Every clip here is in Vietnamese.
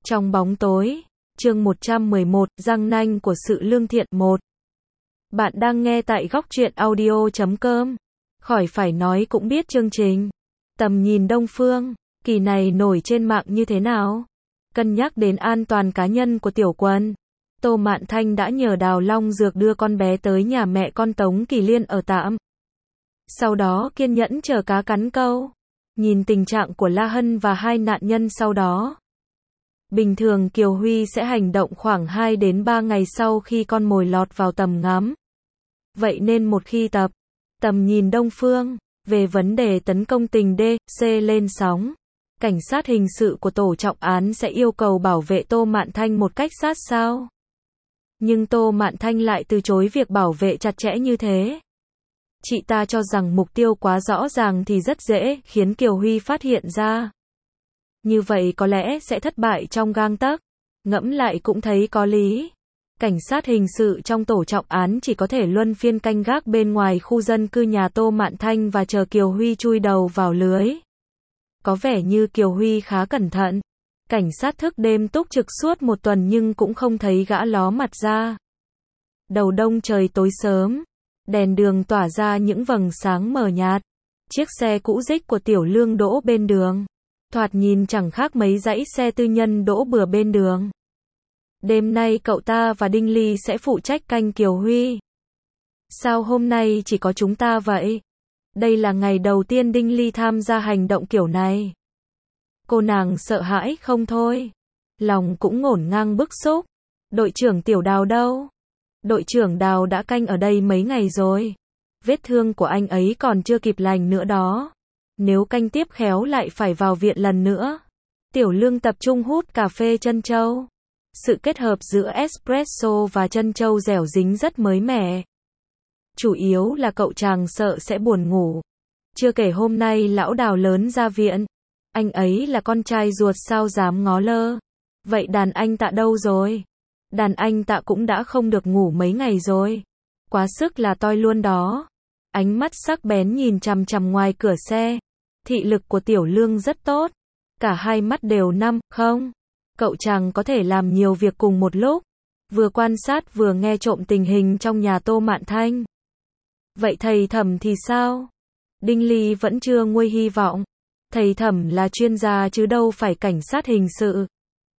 Trong bóng tối, chương 111, răng nanh của sự lương thiện 1. Bạn đang nghe tại góc truyện audio.com. Khỏi phải nói cũng biết chương trình Tầm nhìn Đông Phương kỳ này nổi trên mạng như thế nào. Cân nhắc đến an toàn cá nhân của Tiểu Quân, Tô Mạn Thanh đã nhờ Đào Long Dược đưa con bé tới nhà mẹ con Tống Kỳ Liên ở tạm. Sau đó kiên nhẫn chờ cá cắn câu. Nhìn tình trạng của La Hân và hai nạn nhân sau đó. Bình thường Kiều Huy sẽ hành động khoảng 2 đến 3 ngày sau khi con mồi lọt vào tầm ngắm. Vậy nên một khi tầm nhìn Đông Phương về vấn đề tấn công tình D.C. lên sóng, cảnh sát hình sự của tổ trọng án sẽ yêu cầu bảo vệ Tô Mạn Thanh một cách sát sao. Nhưng Tô Mạn Thanh lại từ chối việc bảo vệ chặt chẽ như thế. Chị ta cho rằng mục tiêu quá rõ ràng thì rất dễ khiến Kiều Huy phát hiện ra. Như vậy có lẽ sẽ thất bại trong gang tấc. Ngẫm lại cũng thấy có lý. Cảnh sát hình sự trong tổ trọng án chỉ có thể luân phiên canh gác bên ngoài khu dân cư nhà Tô Mạn Thanh và chờ Kiều Huy chui đầu vào lưới. Có vẻ như Kiều Huy khá cẩn thận. Cảnh sát thức đêm túc trực suốt một tuần nhưng cũng không thấy gã ló mặt ra. Đầu đông trời tối sớm, đèn đường tỏa ra những vầng sáng mờ nhạt. Chiếc xe cũ rích của Tiểu Lương đỗ bên đường. Thoạt nhìn chẳng khác mấy dãy xe tư nhân đỗ bừa bên đường. Đêm nay cậu ta và Đinh Ly sẽ phụ trách canh Kiều Huy. Sao hôm nay chỉ có chúng ta vậy? Đây là ngày đầu tiên Đinh Ly tham gia hành động kiểu này. Cô nàng sợ hãi không thôi. Lòng cũng ngổn ngang bức xúc. Đội trưởng Tiểu Đào đâu? Đội trưởng Đào đã canh ở đây mấy ngày rồi. Vết thương của anh ấy còn chưa kịp lành nữa đó. Nếu canh tiếp khéo lại phải vào viện lần nữa. Tiểu Lương tập trung hút cà phê trân châu. Sự kết hợp giữa espresso và trân châu dẻo dính rất mới mẻ. Chủ yếu là cậu chàng sợ sẽ buồn ngủ. Chưa kể hôm nay lão Đào lớn ra viện. Anh ấy là con trai ruột sao dám ngó lơ. Vậy đàn anh Tạ đâu rồi? Đàn anh Tạ cũng đã không được ngủ mấy ngày rồi. Quá sức là toi luôn đó. Ánh mắt sắc bén nhìn chằm chằm ngoài cửa xe. Thị lực của Tiểu Lương rất tốt. Cả hai mắt đều 5, không. Cậu chàng có thể làm nhiều việc cùng một lúc. Vừa quan sát vừa nghe trộm tình hình trong nhà Tô Mạn Thanh. Vậy thầy Thẩm thì sao? Đinh Ly vẫn chưa nguôi hy vọng. Thầy Thẩm là chuyên gia chứ đâu phải cảnh sát hình sự.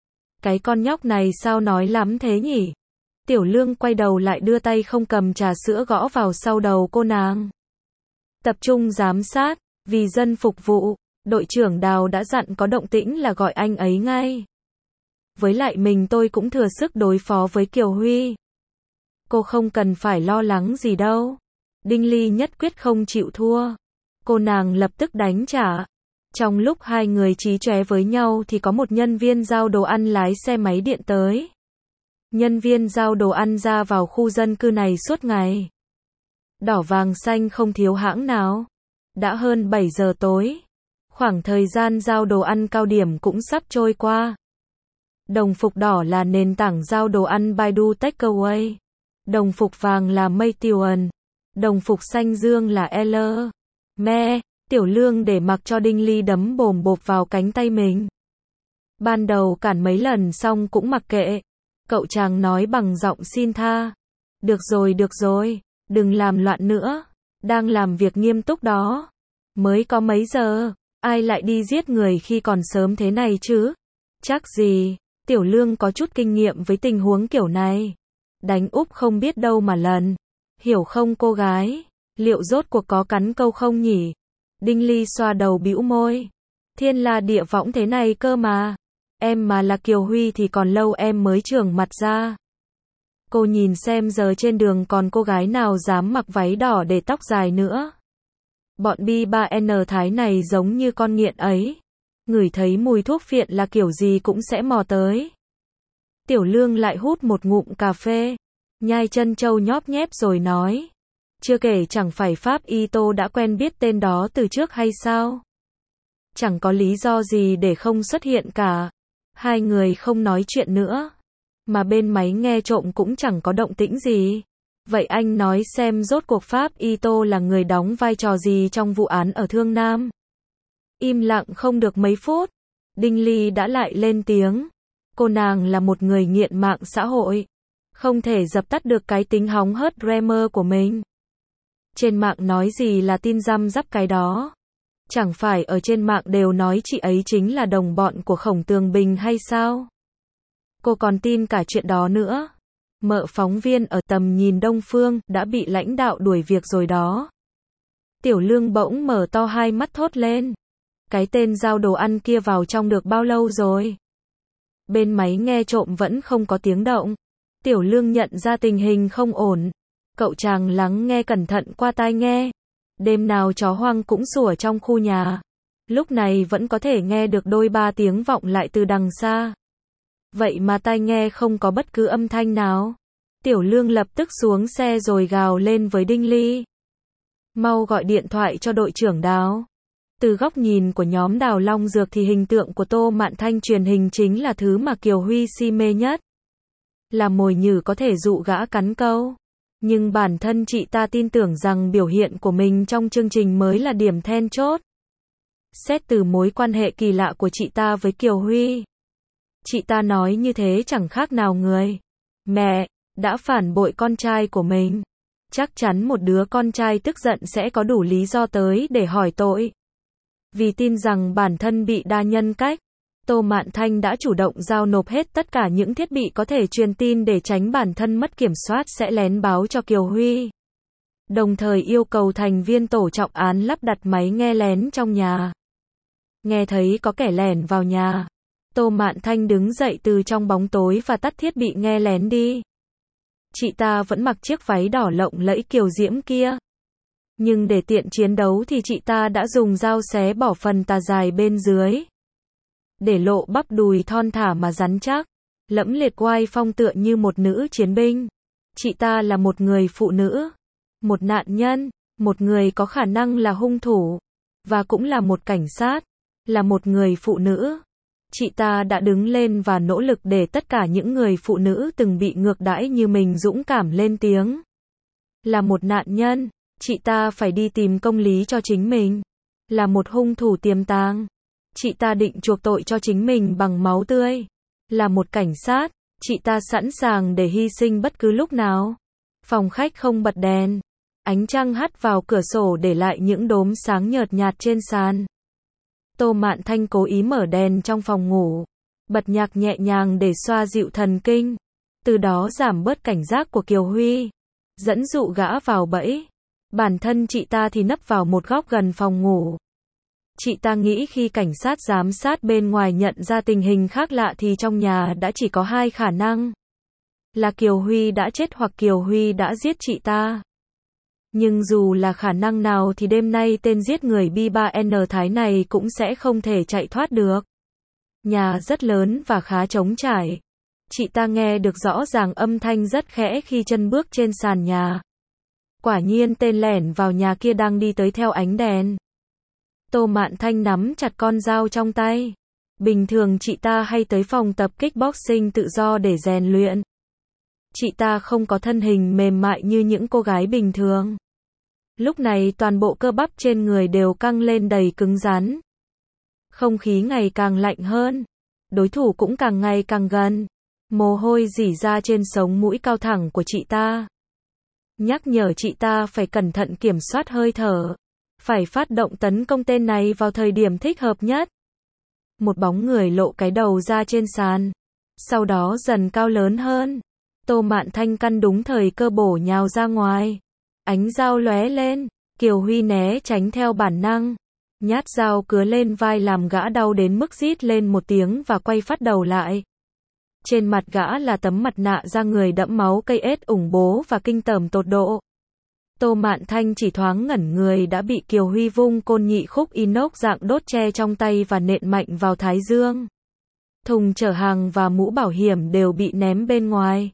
Cái con nhóc này sao nói lắm thế nhỉ? Tiểu Lương quay đầu lại đưa tay không cầm trà sữa gõ vào sau đầu cô nàng. Tập trung giám sát, vì dân phục vụ. Đội trưởng Đào đã dặn có động tĩnh là gọi anh ấy ngay. Với lại tôi cũng thừa sức đối phó với Kiều Huy. Cô không cần phải lo lắng gì đâu. Đinh Ly nhất quyết không chịu thua. Cô nàng lập tức đánh trả. Trong lúc hai người chí chóe với nhau thì có một nhân viên giao đồ ăn lái xe máy điện tới. Nhân viên giao đồ ăn ra vào khu dân cư này suốt ngày. Đỏ vàng xanh không thiếu hãng nào. Đã hơn 7 giờ tối. Khoảng thời gian giao đồ ăn cao điểm cũng sắp trôi qua. Đồng phục đỏ là nền tảng giao đồ ăn Baidu Takeaway. Đồng phục vàng là Meituan. Đồng phục xanh dương là L. Me. Tiểu Lương để mặc cho Đinh Ly đấm bồm bộp vào cánh tay mình. Ban đầu cản mấy lần xong cũng mặc kệ. Cậu chàng nói bằng giọng xin tha. Được rồi, đừng làm loạn nữa. Đang làm việc nghiêm túc đó. Mới có mấy giờ, ai lại đi giết người khi còn sớm thế này chứ? Chắc gì. Tiểu Lương có chút kinh nghiệm với tình huống kiểu này. Đánh úp không biết đâu mà lần. Hiểu không cô gái? Liệu rốt cuộc có cắn câu không nhỉ? Đinh Ly xoa đầu bĩu môi. Thiên la địa võng thế này cơ mà. Em mà là Kiều Huy thì còn lâu em mới trưởng mặt ra. Cô nhìn xem giờ trên đường còn cô gái nào dám mặc váy đỏ để tóc dài nữa. Bọn B3N Thái này giống như con nghiện ấy. Ngửi thấy mùi thuốc phiện là kiểu gì cũng sẽ mò tới. Tiểu Lương lại hút một ngụm cà phê. Nhai chân châu nhóp nhép rồi nói. Chưa kể chẳng phải Pháp Y Tô đã quen biết tên đó từ trước hay sao? Chẳng có lý do gì để không xuất hiện cả. Hai người không nói chuyện nữa. Mà bên máy nghe trộm cũng chẳng có động tĩnh gì. Vậy anh nói xem rốt cuộc Pháp Y Tô là người đóng vai trò gì trong vụ án ở Thương Nam? Im lặng không được mấy phút. Đinh Ly đã lại lên tiếng. Cô nàng là một người nghiện mạng xã hội. Không thể dập tắt được cái tính hóng hớt dreamer của mình. Trên mạng nói gì là tin răm rắp cái đó. Chẳng phải ở trên mạng đều nói chị ấy chính là đồng bọn của Khổng Tường Bình hay sao? Cô còn tin cả chuyện đó nữa. Mợ phóng viên ở Tầm Nhìn Đông Phương đã bị lãnh đạo đuổi việc rồi đó. Tiểu Lương bỗng mở to hai mắt thốt lên. Cái tên giao đồ ăn kia vào trong được bao lâu rồi? Bên máy nghe trộm vẫn không có tiếng động. Tiểu Lương nhận ra tình hình không ổn. Cậu chàng lắng nghe cẩn thận qua tai nghe. Đêm nào chó hoang cũng sủa trong khu nhà. Lúc này vẫn có thể nghe được đôi ba tiếng vọng lại từ đằng xa. Vậy mà tai nghe không có bất cứ âm thanh nào. Tiểu Lương lập tức xuống xe rồi gào lên với Đinh Ly. Mau gọi điện thoại cho đội trưởng Đào. Từ góc nhìn của nhóm Đào Long Dược thì hình tượng của Tô Mạn Thanh truyền hình chính là thứ mà Kiều Huy si mê nhất. Là mồi nhử có thể dụ gã cắn câu. Nhưng bản thân chị ta tin tưởng rằng biểu hiện của mình trong chương trình mới là điểm then chốt. Xét từ mối quan hệ kỳ lạ của chị ta với Kiều Huy. Chị ta nói như thế chẳng khác nào người mẹ đã phản bội con trai của mình. Chắc chắn một đứa con trai tức giận sẽ có đủ lý do tới để hỏi tội. Vì tin rằng bản thân bị đa nhân cách, Tô Mạn Thanh đã chủ động giao nộp hết tất cả những thiết bị có thể truyền tin để tránh bản thân mất kiểm soát sẽ lén báo cho Kiều Huy. Đồng thời yêu cầu thành viên tổ trọng án lắp đặt máy nghe lén trong nhà. Nghe thấy có kẻ lẻn vào nhà, Tô Mạn Thanh đứng dậy từ trong bóng tối và tắt thiết bị nghe lén đi. Chị ta vẫn mặc chiếc váy đỏ lộng lẫy kiều diễm kia. Nhưng để tiện chiến đấu thì chị ta đã dùng dao xé bỏ phần tà dài bên dưới. Để lộ bắp đùi thon thả mà rắn chắc, lẫm liệt oai phong tựa như một nữ chiến binh. Chị ta là một người phụ nữ, một nạn nhân, một người có khả năng là hung thủ, và cũng là một cảnh sát, là một người phụ nữ. Chị ta đã đứng lên và nỗ lực để tất cả những người phụ nữ từng bị ngược đãi như mình dũng cảm lên tiếng. Là một nạn nhân, chị ta phải đi tìm công lý cho chính mình. Là một hung thủ tiềm tàng, chị ta định chuộc tội cho chính mình bằng máu tươi. Là một cảnh sát, chị ta sẵn sàng để hy sinh bất cứ lúc nào. Phòng khách không bật đèn. Ánh trăng hắt vào cửa sổ để lại những đốm sáng nhợt nhạt trên sàn. Tô Mạn Thanh cố ý mở đèn trong phòng ngủ. Bật nhạc nhẹ nhàng để xoa dịu thần kinh. Từ đó giảm bớt cảnh giác của Kiều Huy. Dẫn dụ gã vào bẫy. Bản thân chị ta thì nấp vào một góc gần phòng ngủ. Chị ta nghĩ khi cảnh sát giám sát bên ngoài nhận ra tình hình khác lạ thì trong nhà đã chỉ có hai khả năng. Là Kiều Huy đã chết hoặc Kiều Huy đã giết chị ta. Nhưng dù là khả năng nào thì đêm nay tên giết người B3N Thái này cũng sẽ không thể chạy thoát được. Nhà rất lớn và khá trống trải. Chị ta nghe được rõ ràng âm thanh rất khẽ khi chân bước trên sàn nhà. Quả nhiên tên lẻn vào nhà kia đang đi tới theo ánh đèn. Tô Mạn Thanh nắm chặt con dao trong tay. Bình thường chị ta hay tới phòng tập kickboxing tự do để rèn luyện. Chị ta không có thân hình mềm mại như những cô gái bình thường. Lúc này toàn bộ cơ bắp trên người đều căng lên đầy cứng rắn. Không khí ngày càng lạnh hơn. Đối thủ cũng càng ngày càng gần. Mồ hôi rỉ ra trên sống mũi cao thẳng của chị ta. Nhắc nhở chị ta phải cẩn thận kiểm soát hơi thở. Phải phát động tấn công tên này vào thời điểm thích hợp nhất. Một bóng người lộ cái đầu ra trên sàn. Sau đó dần cao lớn hơn. Tô Mạn Thanh căn đúng thời cơ bổ nhào ra ngoài. Ánh dao lóe lên. Kiều Huy né tránh theo bản năng. Nhát dao cứa lên vai làm gã đau đến mức rít lên một tiếng và quay phát đầu lại. Trên mặt gã là tấm mặt nạ da người đẫm máu cây ết ủng bố và kinh tởm tột độ. Tô Mạn Thanh chỉ thoáng ngẩn người đã bị Kiều Huy vung côn nhị khúc inox dạng đốt tre trong tay và nện mạnh vào thái dương. Thùng chở hàng và mũ bảo hiểm đều bị ném bên ngoài.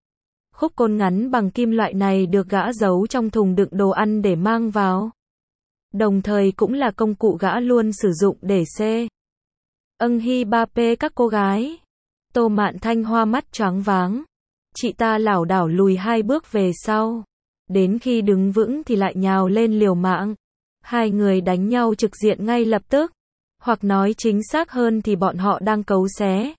Khúc côn ngắn bằng kim loại này được gã giấu trong thùng đựng đồ ăn để mang vào. Đồng thời cũng là công cụ gã luôn sử dụng để Hi ba pê các cô gái. Tô Mạn Thanh hoa mắt choáng váng. Chị ta lảo đảo lùi hai bước về sau. Đến khi đứng vững thì lại nhào lên liều mạng. Hai người đánh nhau trực diện ngay lập tức. Hoặc nói chính xác hơn thì bọn họ đang cấu xé.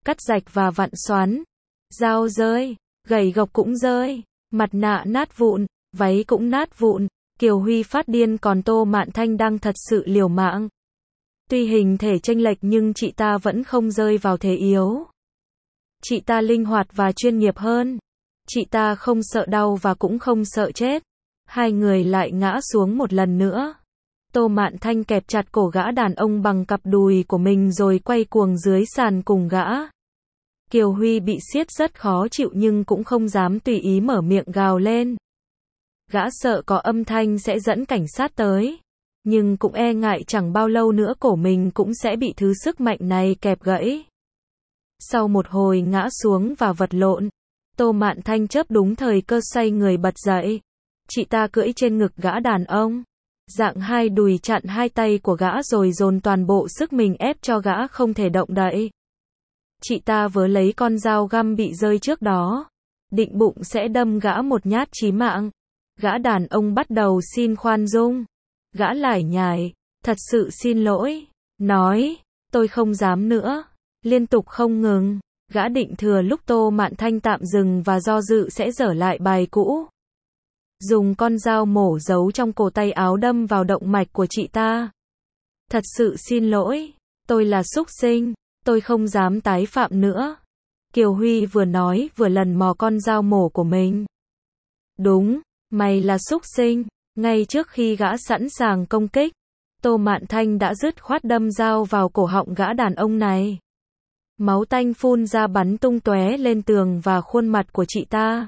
cắt rạch và vặn xoắn. Dao rơi, gậy gộc cũng rơi, mặt nạ nát vụn, váy cũng nát vụn. Kiều Huy phát điên còn Tô Mạn Thanh đang thật sự liều mạng. Tuy hình thể chênh lệch nhưng chị ta vẫn không rơi vào thế yếu. Chị ta linh hoạt và chuyên nghiệp hơn. Chị ta không sợ đau và cũng không sợ chết. Hai người lại ngã xuống một lần nữa. Tô Mạn Thanh kẹp chặt cổ gã đàn ông bằng cặp đùi của mình rồi quay cuồng dưới sàn cùng gã. Kiều Huy bị siết rất khó chịu nhưng cũng không dám tùy ý mở miệng gào lên. Gã sợ có âm thanh sẽ dẫn cảnh sát tới. Nhưng cũng e ngại chẳng bao lâu nữa cổ mình cũng sẽ bị thứ sức mạnh này kẹp gãy. Sau một hồi ngã xuống và vật lộn, Tô Mạn Thanh chớp đúng thời cơ xoay người bật dậy. Chị ta cưỡi trên ngực gã đàn ông. Dạng hai đùi chặn hai tay của gã rồi dồn toàn bộ sức mình ép cho gã không thể động đậy. Chị ta vớ lấy con dao găm bị rơi trước đó. Định bụng sẽ đâm gã một nhát chí mạng. Gã đàn ông bắt đầu xin khoan dung. Gã lải nhải, thật sự xin lỗi. Nói, tôi không dám nữa. Liên tục không ngừng. Gã định thừa lúc Tô Mạn Thanh tạm dừng và do dự sẽ dở lại bài cũ. Dùng con dao mổ giấu trong cổ tay áo đâm vào động mạch của chị ta. Thật sự xin lỗi, tôi là súc sinh, tôi không dám tái phạm nữa. Kiều Huy vừa nói vừa lần mò con dao mổ của mình. Đúng, mày là súc sinh. Ngay trước khi gã sẵn sàng công kích, Tô Mạn Thanh đã dứt khoát đâm dao vào cổ họng gã đàn ông này. Máu tanh phun ra bắn tung tóe lên tường và khuôn mặt của chị ta.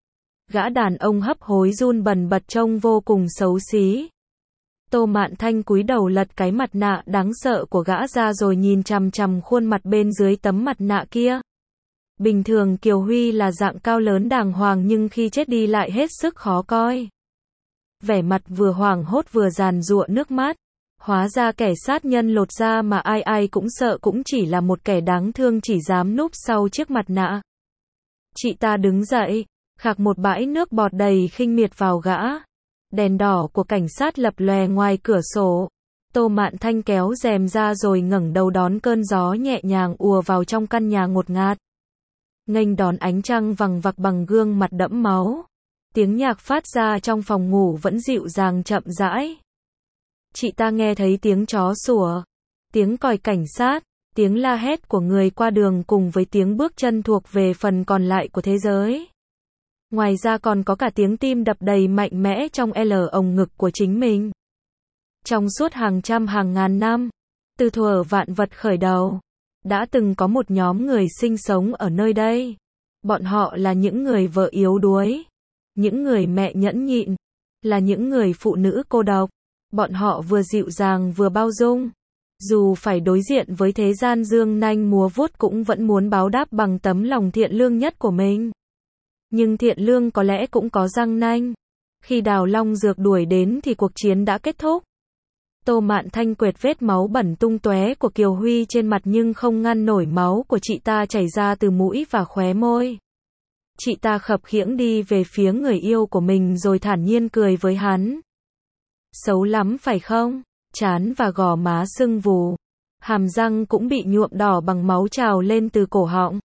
Gã đàn ông hấp hối run bần bật trông vô cùng xấu xí. Tô Mạn Thanh cúi đầu lật cái mặt nạ đáng sợ của gã ra rồi nhìn chằm chằm khuôn mặt bên dưới tấm mặt nạ kia. Bình thường Kiều Huy là dạng cao lớn đàng hoàng nhưng khi chết đi lại hết sức khó coi. Vẻ mặt vừa hoảng hốt vừa giàn giụa nước mắt. Hóa ra kẻ sát nhân lột da mà ai ai cũng sợ cũng chỉ là một kẻ đáng thương chỉ dám núp sau chiếc mặt nạ. Chị ta đứng dậy, khạc một bãi nước bọt đầy khinh miệt vào gã. Đèn đỏ của cảnh sát lập lòe ngoài cửa sổ. Tô Mạn Thanh kéo rèm ra rồi ngẩng đầu đón cơn gió nhẹ nhàng ùa vào trong căn nhà ngột ngạt. Nghênh đón ánh trăng vằng vặc bằng gương mặt đẫm máu. Tiếng nhạc phát ra trong phòng ngủ vẫn dịu dàng chậm rãi. Chị ta nghe thấy tiếng chó sủa, tiếng còi cảnh sát, tiếng la hét của người qua đường cùng với tiếng bước chân thuộc về phần còn lại của thế giới. Ngoài ra còn có cả tiếng tim đập đầy mạnh mẽ trong ống ngực của chính mình. Trong suốt hàng trăm hàng ngàn năm, từ thuở vạn vật khởi đầu, đã từng có một nhóm người sinh sống ở nơi đây. Bọn họ là những người vợ yếu đuối, những người mẹ nhẫn nhịn, là những người phụ nữ cô độc. Bọn họ vừa dịu dàng vừa bao dung. Dù phải đối diện với thế gian dương nanh múa vuốt cũng vẫn muốn báo đáp bằng tấm lòng thiện lương nhất của mình. Nhưng thiện lương có lẽ cũng có răng nanh. Khi Đào Long Dược đuổi đến thì cuộc chiến đã kết thúc. Tô Mạn Thanh quệt vết máu bẩn tung tóe của Kiều Huy trên mặt nhưng không ngăn nổi máu của chị ta chảy ra từ mũi và khóe môi. Chị ta khập khiễng đi về phía người yêu của mình rồi thản nhiên cười với hắn. Xấu lắm phải không? Trán và gò má sưng vù. Hàm răng cũng bị nhuộm đỏ bằng máu trào lên từ cổ họng.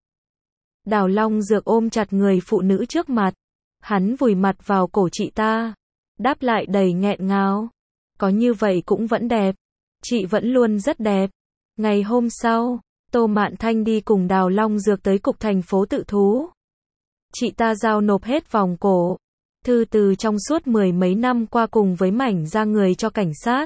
Đào Long Dược ôm chặt người phụ nữ trước mặt. Hắn vùi mặt vào cổ chị ta. Đáp lại đầy nghẹn ngào. Có như vậy cũng vẫn đẹp. Chị vẫn luôn rất đẹp. Ngày hôm sau, Tô Mạn Thanh đi cùng Đào Long Dược tới cục thành phố tự thú. Chị ta giao nộp hết vòng cổ, thư từ trong suốt mười mấy năm qua cùng với mảnh da người cho cảnh sát.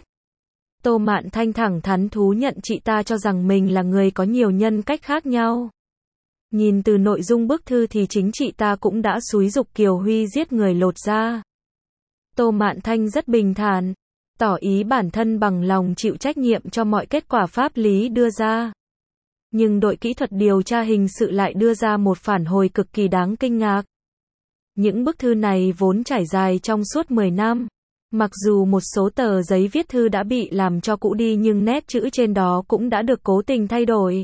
Tô Mạn Thanh thẳng thắn thú nhận chị ta cho rằng mình là người có nhiều nhân cách khác nhau. Nhìn từ nội dung bức thư thì chính chị ta cũng đã xúi giục Kiều Huy giết người lột da. Tô Mạn Thanh rất bình thản, tỏ ý bản thân bằng lòng chịu trách nhiệm cho mọi kết quả pháp lý đưa ra. Nhưng đội kỹ thuật điều tra hình sự lại đưa ra một phản hồi cực kỳ đáng kinh ngạc. Những bức thư này vốn trải dài trong suốt 10 năm. Mặc dù một số tờ giấy viết thư đã bị làm cho cũ đi nhưng nét chữ trên đó cũng đã được cố tình thay đổi.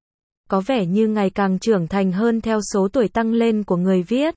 Có vẻ như ngày càng trưởng thành hơn theo số tuổi tăng lên của người viết.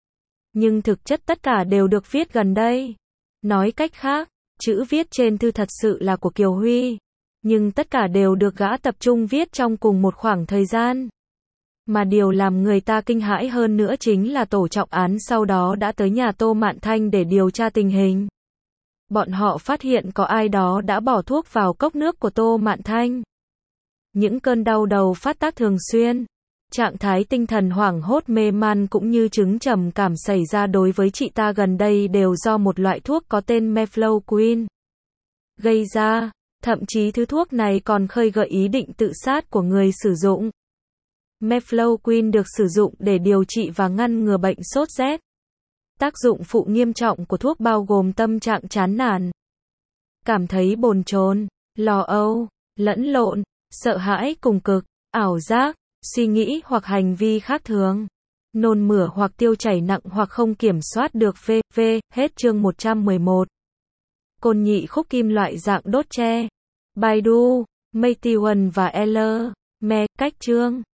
Nhưng thực chất tất cả đều được viết gần đây. Nói cách khác, chữ viết trên thư thật sự là của Kiều Huy. Nhưng tất cả đều được gã tập trung viết trong cùng một khoảng thời gian. Mà điều làm người ta kinh hãi hơn nữa chính là tổ trọng án sau đó đã tới nhà Tô Mạn Thanh để điều tra tình hình. Bọn họ phát hiện có ai đó đã bỏ thuốc vào cốc nước của Tô Mạn Thanh. Những cơn đau đầu phát tác thường xuyên, trạng thái tinh thần hoảng hốt mê man cũng như chứng trầm cảm xảy ra đối với chị ta gần đây đều do một loại thuốc có tên Mefloquine gây ra. Thậm chí thứ thuốc này còn khơi gợi ý định tự sát của người sử dụng. Mefloquine được sử dụng để điều trị và ngăn ngừa bệnh sốt rét. Tác dụng phụ nghiêm trọng của thuốc bao gồm tâm trạng chán nản, cảm thấy bồn chồn, lo âu, lẫn lộn, sợ hãi cùng cực, ảo giác, suy nghĩ hoặc hành vi khác thường, nôn mửa hoặc tiêu chảy nặng hoặc không kiểm soát được v.v. Hết chương 111. Côn nhị khúc kim loại dạng đốt tre. Baidu, Meituan và L. Me. Cách chương